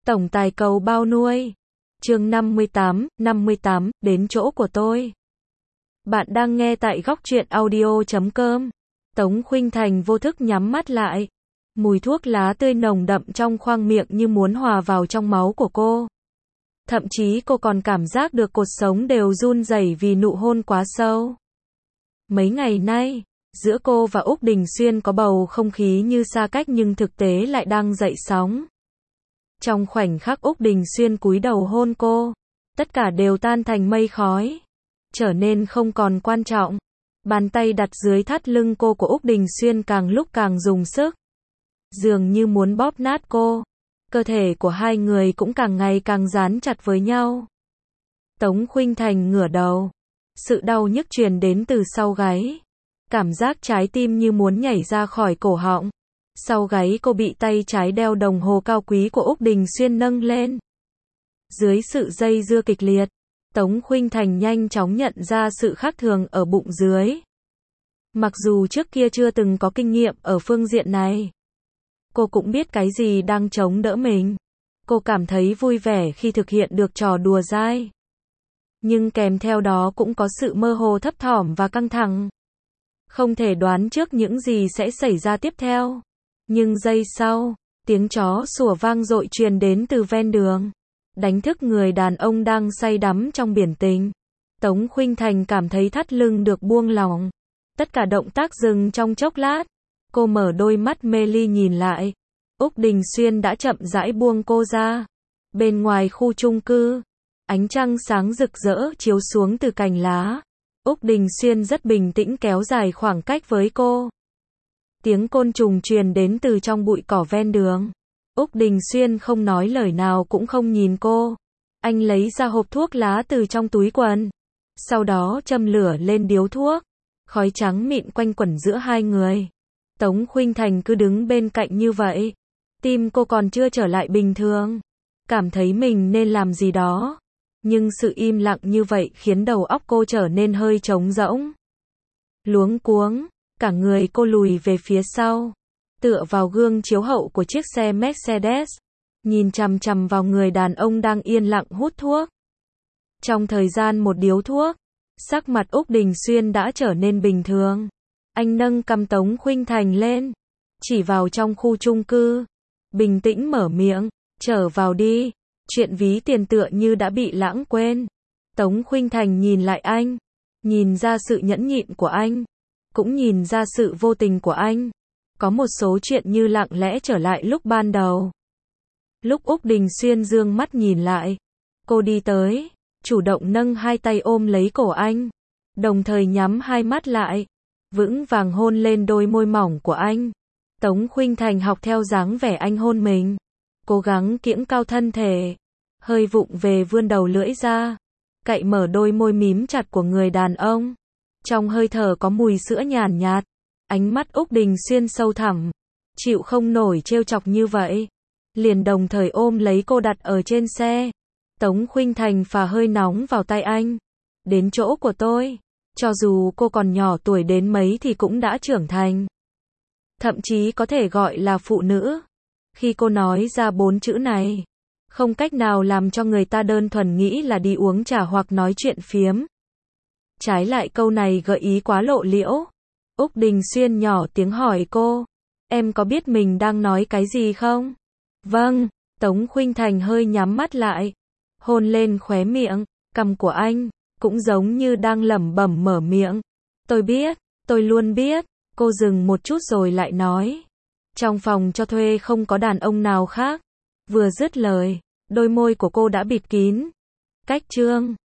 Tổng tài cầu bao nuôi. Chương 58, đến chỗ của tôi. Bạn đang nghe tại Góc Truyện Audio.com. Tống Khuynh Thành vô thức nhắm mắt lại. Mùi thuốc lá tươi nồng đậm trong khoang miệng như muốn hòa vào trong máu của cô. Thậm chí cô còn cảm giác được cột sống đều run rẩy vì nụ hôn quá sâu. Mấy ngày nay, giữa cô và Úc Đình Xuyên có bầu không khí như xa cách nhưng thực tế lại đang dậy sóng. Trong khoảnh khắc Úc Đình Xuyên cúi đầu hôn cô, tất cả đều tan thành mây khói, trở nên không còn quan trọng. Bàn tay đặt dưới thắt lưng cô của Úc Đình Xuyên càng lúc càng dùng sức, dường như muốn bóp nát cô. Cơ thể của hai người cũng càng ngày càng dán chặt với nhau. Tống Khuynh Thành ngửa đầu, sự đau nhức truyền đến từ sau gáy, cảm giác trái tim như muốn nhảy ra khỏi cổ họng. Sau gáy cô bị tay trái đeo đồng hồ cao quý của Úc Đình Xuyên nâng lên. Dưới sự dây dưa kịch liệt, Tống Khuynh Thành nhanh chóng nhận ra sự khác thường ở bụng dưới. Mặc dù trước kia chưa từng có kinh nghiệm ở phương diện này, cô cũng biết cái gì đang chống đỡ mình. Cô cảm thấy vui vẻ khi thực hiện được trò đùa dai. Nhưng kèm theo đó cũng có sự mơ hồ thấp thỏm và căng thẳng. Không thể đoán trước những gì sẽ xảy ra tiếp theo. Nhưng giây sau, tiếng chó sủa vang dội truyền đến từ ven đường, đánh thức người đàn ông đang say đắm trong biển tình. Tống Khuynh Thành cảm thấy thắt lưng được buông lỏng. Tất cả động tác dừng trong chốc lát. Cô mở đôi mắt mê ly nhìn lại. Úc Đình Xuyên đã chậm rãi buông cô ra. Bên ngoài khu chung cư, ánh trăng sáng rực rỡ chiếu xuống từ cành lá. Úc Đình Xuyên rất bình tĩnh kéo dài khoảng cách với cô. Tiếng côn trùng truyền đến từ trong bụi cỏ ven đường. Úc Đình Xuyên không nói lời nào cũng không nhìn cô. Anh lấy ra hộp thuốc lá từ trong túi quần. Sau đó châm lửa lên điếu thuốc. Khói trắng mịn quanh quẩn giữa hai người. Tống Khuynh Thành cứ đứng bên cạnh như vậy. Tim cô còn chưa trở lại bình thường. Cảm thấy mình nên làm gì đó. Nhưng sự im lặng như vậy khiến đầu óc cô trở nên hơi trống rỗng. Luống cuống, cả người cô lùi về phía sau, tựa vào gương chiếu hậu của chiếc xe Mercedes, nhìn chằm chằm vào người đàn ông đang yên lặng hút thuốc. Trong thời gian một điếu thuốc, sắc mặt Úc Đình Xuyên đã trở nên bình thường. Anh nâng cằm Tống Khuynh Thành lên, chỉ vào trong khu chung cư, bình tĩnh mở miệng, trở vào đi. Chuyện ví tiền tựa như đã bị lãng quên. Tống Khuynh Thành nhìn lại anh, nhìn ra sự nhẫn nhịn của anh, cũng nhìn ra sự vô tình của anh. Có một số chuyện như lặng lẽ trở lại lúc ban đầu. Lúc Úc Đình Xuyên dương mắt nhìn lại, cô đi tới, chủ động nâng hai tay ôm lấy cổ anh, đồng thời nhắm hai mắt lại, vững vàng hôn lên đôi môi mỏng của anh. Tống Khuynh Thành học theo dáng vẻ anh hôn mình, cố gắng kiễng cao thân thể, hơi vụng về vươn đầu lưỡi ra, cạy mở đôi môi mím chặt của người đàn ông. Trong hơi thở có mùi sữa nhàn nhạt. Ánh mắt Úc Đình Xuyên sâu thẳm, chịu không nổi trêu chọc như vậy, liền đồng thời ôm lấy cô đặt ở trên xe. Tống Khuynh Thành phả hơi nóng vào tay anh. Đến chỗ của tôi. Cho dù cô còn nhỏ tuổi đến mấy thì cũng đã trưởng thành, thậm chí có thể gọi là phụ nữ. Khi cô nói ra 4 chữ này, không cách nào làm cho người ta đơn thuần nghĩ là đi uống trà hoặc nói chuyện phiếm. Trái lại câu này gợi ý quá lộ liễu. Úc Đình Xuyên nhỏ tiếng hỏi cô, em có biết mình đang nói cái gì không? Vâng. Tống Khuynh Thành hơi nhắm mắt lại, hôn lên khóe miệng, cằm của anh, cũng giống như đang lẩm bẩm mở miệng. Tôi biết, tôi luôn biết. Cô dừng một chút rồi lại nói, trong phòng cho thuê không có đàn ông nào khác. Vừa dứt lời, đôi môi của cô đã bịt kín. Cách chương